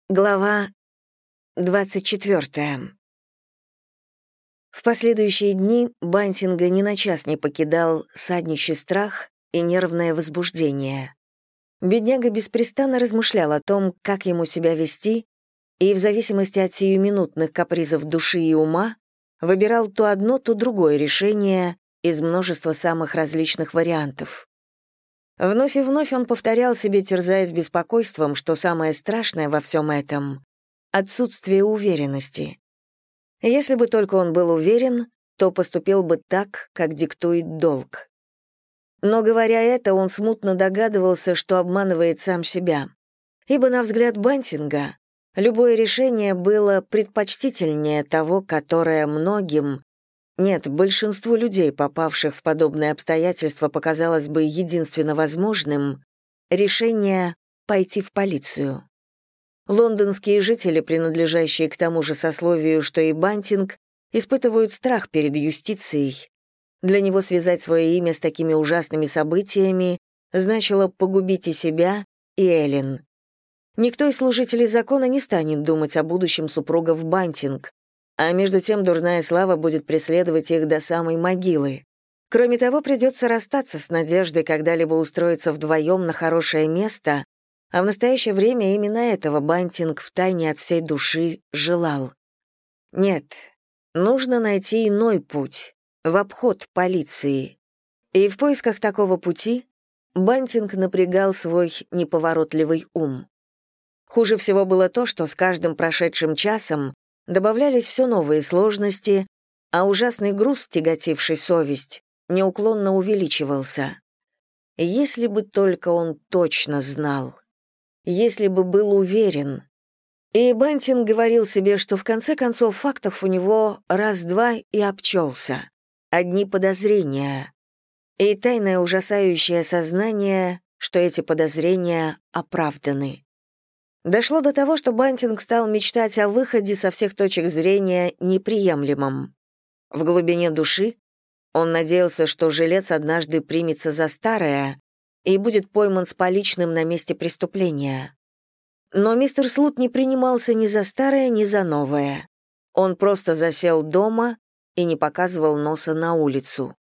Глава 24. В последующие дни Бантинга ни на час не покидал саднищий страх и нервное возбуждение. Бедняга беспрестанно размышлял о том, как ему себя вести, и в зависимости от сиюминутных капризов души и ума выбирал то одно, то другое решение из множества самых различных вариантов. Вновь и вновь он повторял себе, терзаясь беспокойством, что самое страшное во всем этом — отсутствие уверенности. Если бы только он был уверен, то поступил бы так, как диктует долг. Но, говоря это, он смутно догадывался, что обманывает сам себя. Ибо, на взгляд Бантинга, любое решение было предпочтительнее того, которое многим, нет, большинству людей, попавших в подобные обстоятельства, показалось бы единственно возможным — решение пойти в полицию. Лондонские жители, принадлежащие к тому же сословию, что и Бантинг, испытывают страх перед юстицией. Для него связать свое имя с такими ужасными событиями значило погубить и себя, и Эллен. Никто из служителей закона не станет думать о будущем супругов Бантинг, а между тем дурная слава будет преследовать их до самой могилы. Кроме того, придется расстаться с надеждой когда-либо устроиться вдвоем на хорошее место, а в настоящее время именно этого Бантинг втайне от всей души желал. Нет, нужно найти иной путь, в обход полиции. И в поисках такого пути Бантинг напрягал свой неповоротливый ум. Хуже всего было то, что с каждым прошедшим часом добавлялись все новые сложности, а ужасный груз, тяготивший совесть, неуклонно увеличивался. Если бы только он точно знал, если бы был уверен. И Бантинг говорил себе, что в конце концов фактов у него раз-два и обчелся. Одни подозрения. И тайное ужасающее сознание, что эти подозрения оправданы. Дошло до того, что Бантинг стал мечтать о выходе со всех точек зрения неприемлемом. В глубине души он надеялся, что жилец однажды примется за старое и будет пойман с поличным на месте преступления. Но мистер Слут не принимался ни за старое, ни за новое. Он просто засел дома и не показывал носа на улицу.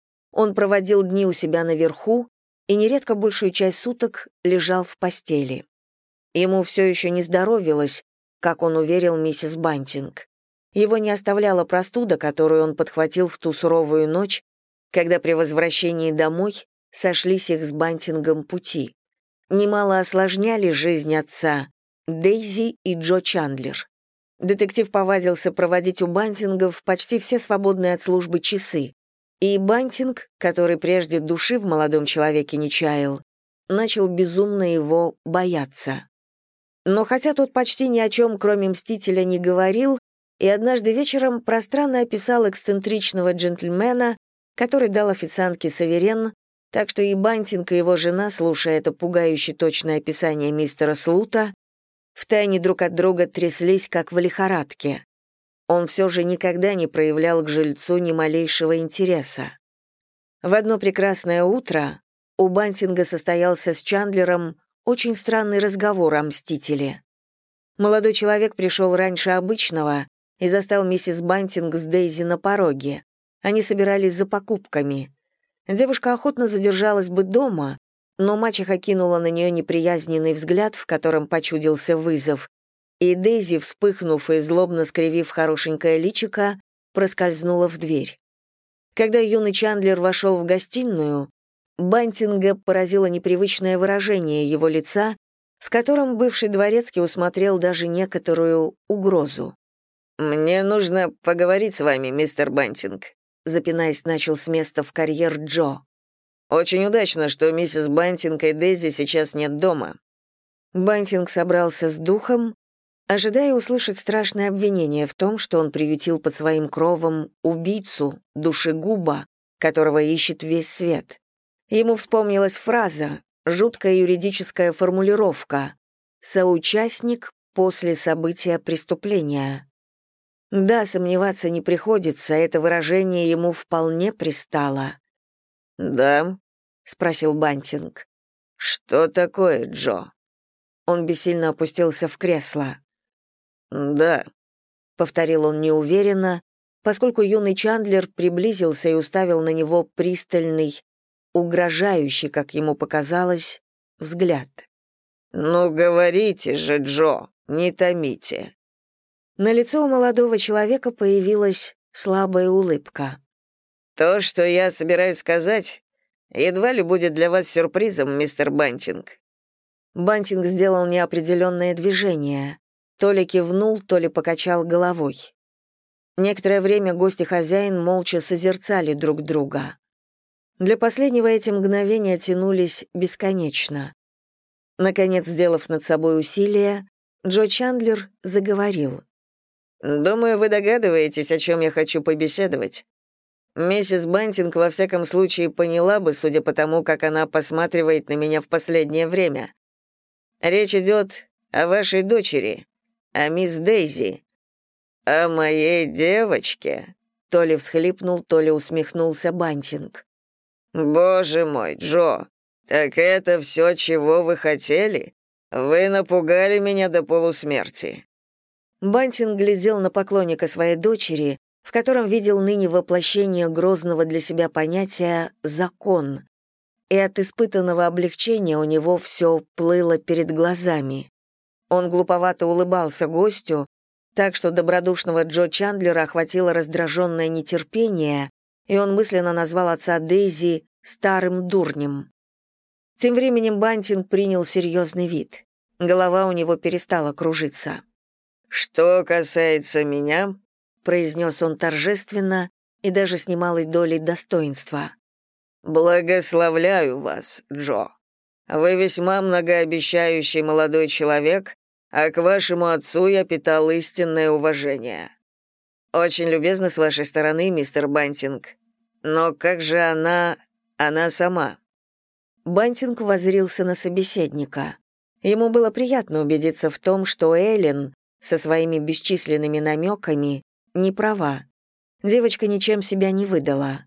Он проводил дни у себя наверху и нередко большую часть суток лежал в постели. Ему все еще не здоровилось, как он уверил миссис Бантинг. Его не оставляла простуда, которую он подхватил в ту суровую ночь, когда при возвращении домой сошлись их с Бантингом пути. Немало осложняли жизнь отца Дейзи и Джо Чандлер. Детектив повадился проводить у Бантингов почти все свободные от службы часы, и Бантинг, который прежде души в молодом человеке не чаял, начал безумно его бояться. Но хотя тот почти ни о чем, кроме мстителя, не говорил, и однажды вечером пространно описал эксцентричного джентльмена, который дал официантке саверен, так что и Бантинг, и его жена, слушая это пугающе точное описание мистера Слута, втайне друг от друга тряслись, как в лихорадке. Он все же никогда не проявлял к жильцу ни малейшего интереса. В одно прекрасное утро у Бантинга состоялся с Чандлером очень странный разговор о мстителе. Молодой человек пришел раньше обычного и застал миссис Бантинг с Дейзи на пороге. Они собирались за покупками. Девушка охотно задержалась бы дома, но мачеха кинула на нее неприязненный взгляд, в котором почудился вызов, и Дейзи, вспыхнув и злобно скривив хорошенькое личико, проскользнула в дверь. Когда юный Чандлер вошел в гостиную, Бантинга поразило непривычное выражение его лица, в котором бывший дворецкий усмотрел даже некоторую угрозу. «Мне нужно поговорить с вами, мистер Бантинг», запинаясь, начал с места в карьер Джо. «Очень удачно, что миссис Бантинг и Дейзи сейчас нет дома». Бантинг собрался с духом, ожидая услышать страшное обвинение в том, что он приютил под своим кровом убийцу, душегуба, которого ищет весь свет. Ему вспомнилась фраза, жуткая юридическая формулировка «соучастник после события преступления». Да, сомневаться не приходится, это выражение ему вполне пристало. «Да?» — спросил Бантинг. «Что такое, Джо?» Он бессильно опустился в кресло. «Да», — повторил он неуверенно, поскольку юный Чандлер приблизился и уставил на него пристальный, угрожающий, как ему показалось, взгляд. «Ну, говорите же, Джо, не томите». На лицо у молодого человека появилась слабая улыбка. «То, что я собираюсь сказать, едва ли будет для вас сюрпризом, мистер Бантинг». Бантинг сделал неопределенное движение. То ли кивнул, то ли покачал головой. Некоторое время гость и хозяин молча созерцали друг друга. Для последнего эти мгновения тянулись бесконечно. Наконец, сделав над собой усилие, Джо Чандлер заговорил. «Думаю, вы догадываетесь, о чем я хочу побеседовать. Миссис Бантинг во всяком случае поняла бы, судя по тому, как она посматривает на меня в последнее время. Речь идет о вашей дочери, о мисс Дейзи, о моей девочке», то ли всхлипнул, то ли усмехнулся Бантинг. «Боже мой, Джо, так это все, чего вы хотели? Вы напугали меня до полусмерти». Бантинг глядел на поклонника своей дочери, в котором видел ныне воплощение грозного для себя понятия «закон», и от испытанного облегчения у него все плыло перед глазами. Он глуповато улыбался гостю, так что добродушного Джо Чандлера охватило раздраженное нетерпение, и он мысленно назвал отца Дейзи «старым дурнем». Тем временем Бантинг принял серьезный вид. Голова у него перестала кружиться. «Что касается меня», — произнес он торжественно и даже с немалой долей достоинства. «Благословляю вас, Джо. Вы весьма многообещающий молодой человек, а к вашему отцу я питал истинное уважение. Очень любезно с вашей стороны, мистер Бантинг. Но как же она сама?» Бантинг воззрился на собеседника. Ему было приятно убедиться в том, что Эллен со своими бесчисленными намеками не права. Девочка ничем себя не выдала.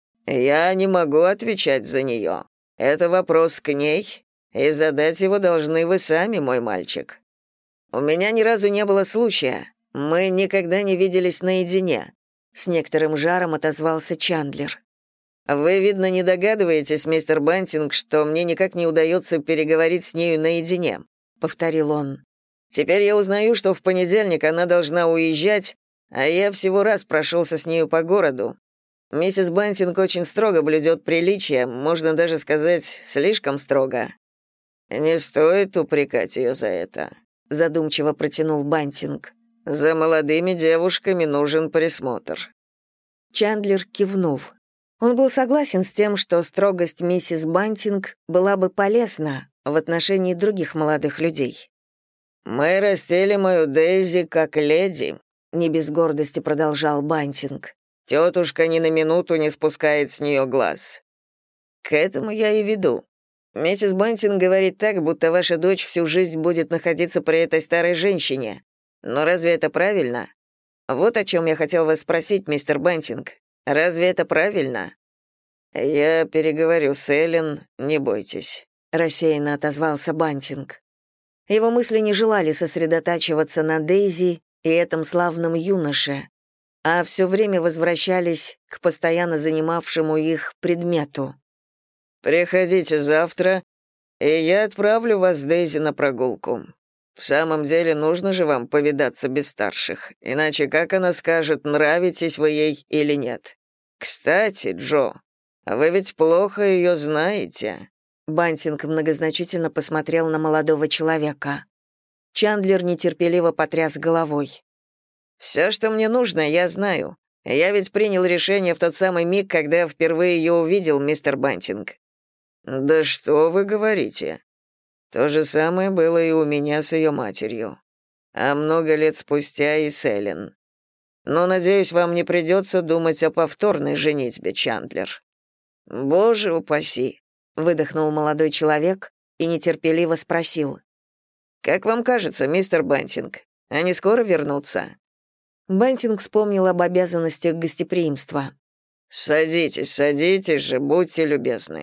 «Я не могу отвечать за нее. Это вопрос к ней, и задать его должны вы сами, мой мальчик. У меня ни разу не было случая. Мы никогда не виделись наедине», — с некоторым жаром отозвался Чандлер. «Вы, видно, не догадываетесь, мистер Бантинг, что мне никак не удается переговорить с нею наедине», — повторил он. «Теперь я узнаю, что в понедельник она должна уезжать, а я всего раз прошелся с нею по городу. Миссис Бантинг очень строго блюдет приличия, можно даже сказать, слишком строго». «Не стоит упрекать ее за это», — задумчиво протянул Бантинг. «За молодыми девушками нужен присмотр». Чандлер кивнул. Он был согласен с тем, что строгость миссис Бантинг была бы полезна в отношении других молодых людей. «Мы растили мою Дейзи как леди», — не без гордости продолжал Бантинг. «Тетушка ни на минуту не спускает с нее глаз». «К этому я и веду. Миссис Бантинг говорит так, будто ваша дочь всю жизнь будет находиться при этой старой женщине. Но разве это правильно? Вот о чем я хотел вас спросить, мистер Бантинг. Разве это правильно?» «Я переговорю с Эллен, не бойтесь», — рассеянно отозвался Бантинг. Его мысли не желали сосредотачиваться на Дейзи и этом славном юноше, а все время возвращались к постоянно занимавшему их предмету. «Приходите завтра, и я отправлю вас с Дейзи на прогулку. В самом деле, нужно же вам повидаться без старших, иначе как она скажет, нравитесь вы ей или нет? Кстати, Джо, вы ведь плохо ее знаете». Бантинг многозначительно посмотрел на молодого человека. Чандлер нетерпеливо потряс головой. «Все, что мне нужно, я знаю. Я ведь принял решение в тот самый миг, когда я впервые ее увидел, мистер Бантинг». «Да что вы говорите? То же самое было и у меня с ее матерью. А много лет спустя и с Эллен. Но, надеюсь, вам не придется думать о повторной женитьбе, Чандлер». «Боже упаси», — выдохнул молодой человек и нетерпеливо спросил. «Как вам кажется, мистер Бантинг, они скоро вернутся?» Бантинг вспомнил об обязанностях гостеприимства. «Садитесь, садитесь же, будьте любезны.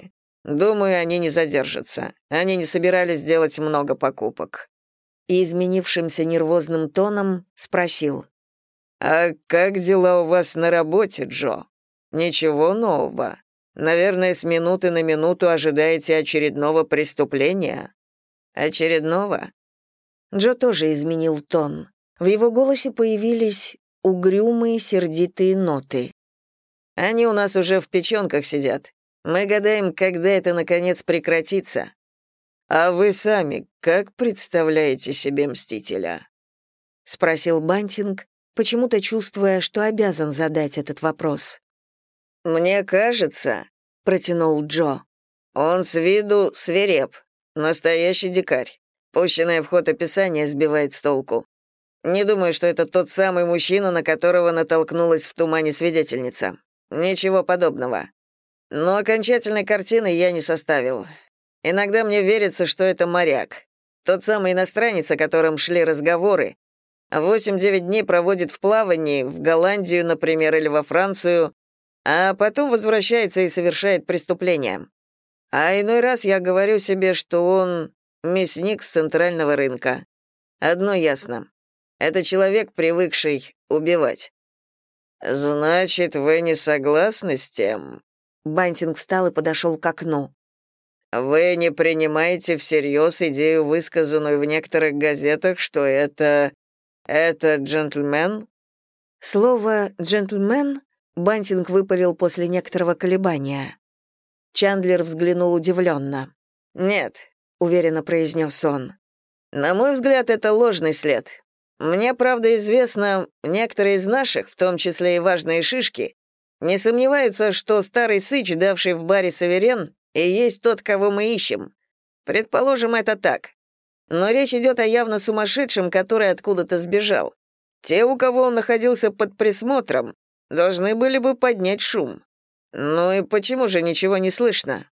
Думаю, они не задержатся. Они не собирались делать много покупок». И изменившимся нервозным тоном спросил. «А как дела у вас на работе, Джо? Ничего нового? Наверное, с минуты на минуту ожидаете очередного преступления?» «Очередного?» Джо тоже изменил тон. В его голосе появились угрюмые, сердитые ноты. «Они у нас уже в печёнках сидят. Мы гадаем, когда это, наконец, прекратится. А вы сами как представляете себе Мстителя?» — спросил Бантинг, почему-то чувствуя, что обязан задать этот вопрос. «Мне кажется», — протянул Джо, «он с виду свиреп, настоящий дикарь. Пущенное в ход описание сбивает с толку. Не думаю, что это тот самый мужчина, на которого натолкнулась в тумане свидетельница. Ничего подобного. Но окончательной картины я не составил. Иногда мне верится, что это моряк. Тот самый иностранец, о котором шли разговоры, 8-9 дней проводит в плавании, в Голландию, например, или во Францию, а потом возвращается и совершает преступление. А иной раз я говорю себе, что он мясник с центрального рынка. Одно ясно. Это человек, привыкший убивать. «Значит, вы не согласны с тем?» Бантинг встал и подошел к окну. «Вы не принимаете всерьез идею, высказанную в некоторых газетах, что это джентльмен?» Слово «джентльмен» Бантинг выпалил после некоторого колебания. Чандлер взглянул удивленно. «Нет», — уверенно произнес он. «На мой взгляд, это ложный след. Мне, правда, известно, некоторые из наших, в том числе и важные шишки, не сомневаются, что старый сыч, давший в баре Саверен, и есть тот, кого мы ищем. Предположим, это так. Но речь идет о явно сумасшедшем, который откуда-то сбежал. Те, у кого он находился под присмотром, должны были бы поднять шум. Ну и почему же ничего не слышно?»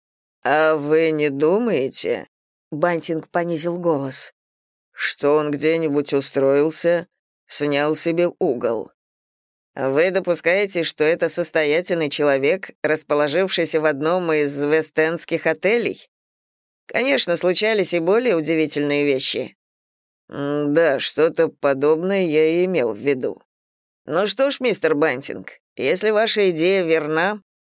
«А вы не думаете?» Бантинг понизил голос. «Что он где-нибудь устроился, снял себе угол? Вы допускаете, что это состоятельный человек, расположившийся в одном из вест-эндских отелей? Конечно, случались и более удивительные вещи». «Да, что-то подобное я и имел в виду. Ну что ж, мистер Бантинг, если ваша идея верна...»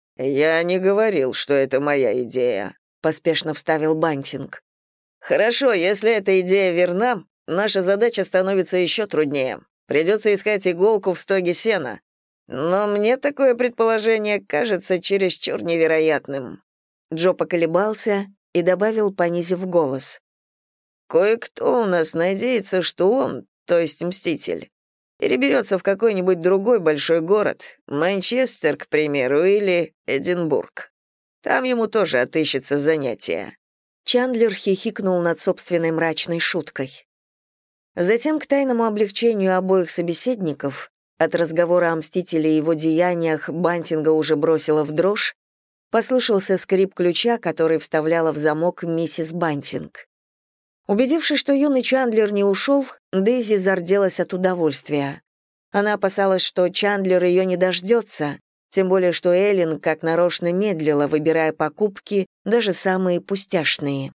«Я не говорил, что это моя идея», — поспешно вставил Бантинг. «Хорошо, если эта идея верна, наша задача становится еще труднее. Придется искать иголку в стоге сена. Но мне такое предположение кажется чересчур невероятным». Джо поколебался и добавил, понизив голос. «Кое-кто у нас надеется, что он, то есть Мститель, переберется в какой-нибудь другой большой город, Манчестер, к примеру, или Эдинбург. Там ему тоже отыщется занятие». Чандлер хихикнул над собственной мрачной шуткой. Затем, к тайному облегчению обоих собеседников, от разговора о Мстителе и его деяниях Бантинга уже бросила в дрожь, послышался скрип ключа, который вставляла в замок миссис Бантинг. Убедившись, что юный Чандлер не ушел, Дейзи зарделась от удовольствия. Она опасалась, что Чандлер ее не дождется, тем более что Эллен как нарочно медлила, выбирая покупки, даже самые пустяшные.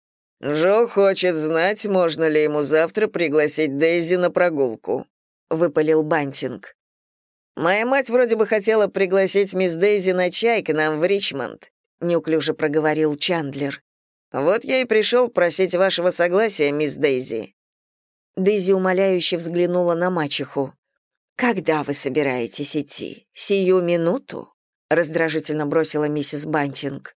«Джо хочет знать, можно ли ему завтра пригласить Дейзи на прогулку», — выпалил Бантинг. «Моя мать вроде бы хотела пригласить мисс Дейзи на чай к нам в Ричмонд», — неуклюже проговорил Чандлер. «Вот я и пришел просить вашего согласия, мисс Дейзи». Дейзи умоляюще взглянула на мачеху. «Когда вы собираетесь идти? Сию минуту?» — раздражительно бросила миссис Бантинг.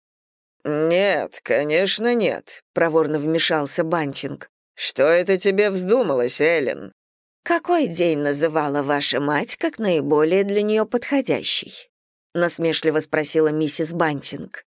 «Нет, конечно, нет», — проворно вмешался Бантинг. «Что это тебе вздумалось, Эллен?» «Какой день называла ваша мать как наиболее для нее подходящий?» — насмешливо спросила миссис Бантинг.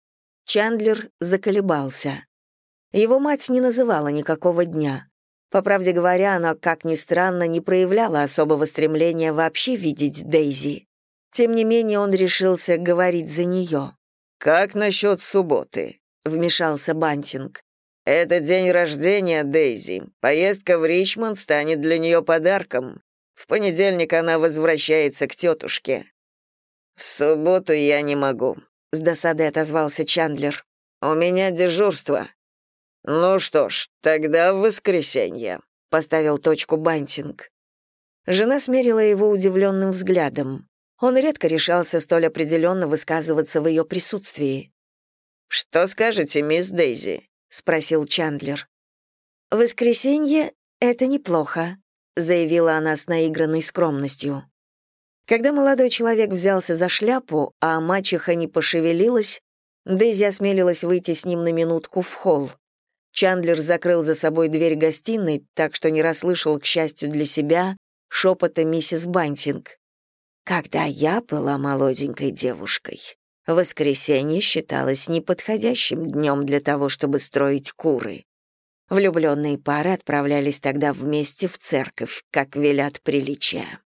Чандлер заколебался. Его мать не называла никакого дня. По правде говоря, она, как ни странно, не проявляла особого стремления вообще видеть Дейзи. Тем не менее, он решился говорить за нее. «Как насчет субботы?» — вмешался Бантинг. «Это день рождения Дейзи. Поездка в Ричмонд станет для нее подарком. В понедельник она возвращается к тетушке». «В субботу я не могу. — с досадой отозвался Чандлер. «У меня дежурство». «Ну что ж, тогда в воскресенье», — поставил точку Бантинг. Жена смерила его удивленным взглядом. Он редко решался столь определенно высказываться в ее присутствии. «Что скажете, мисс Дейзи?» — спросил Чандлер. «Воскресенье — это неплохо», — заявила она с наигранной скромностью. Когда молодой человек взялся за шляпу, а мачеха не пошевелилась, Дейзи осмелилась выйти с ним на минутку в холл. Чандлер закрыл за собой дверь гостиной, так что не расслышал, к счастью для себя, шепота миссис Бантинг. «Когда я была молоденькой девушкой, воскресенье считалось неподходящим днем для того, чтобы строить куры. Влюбленные пары отправлялись тогда вместе в церковь, как велят приличия».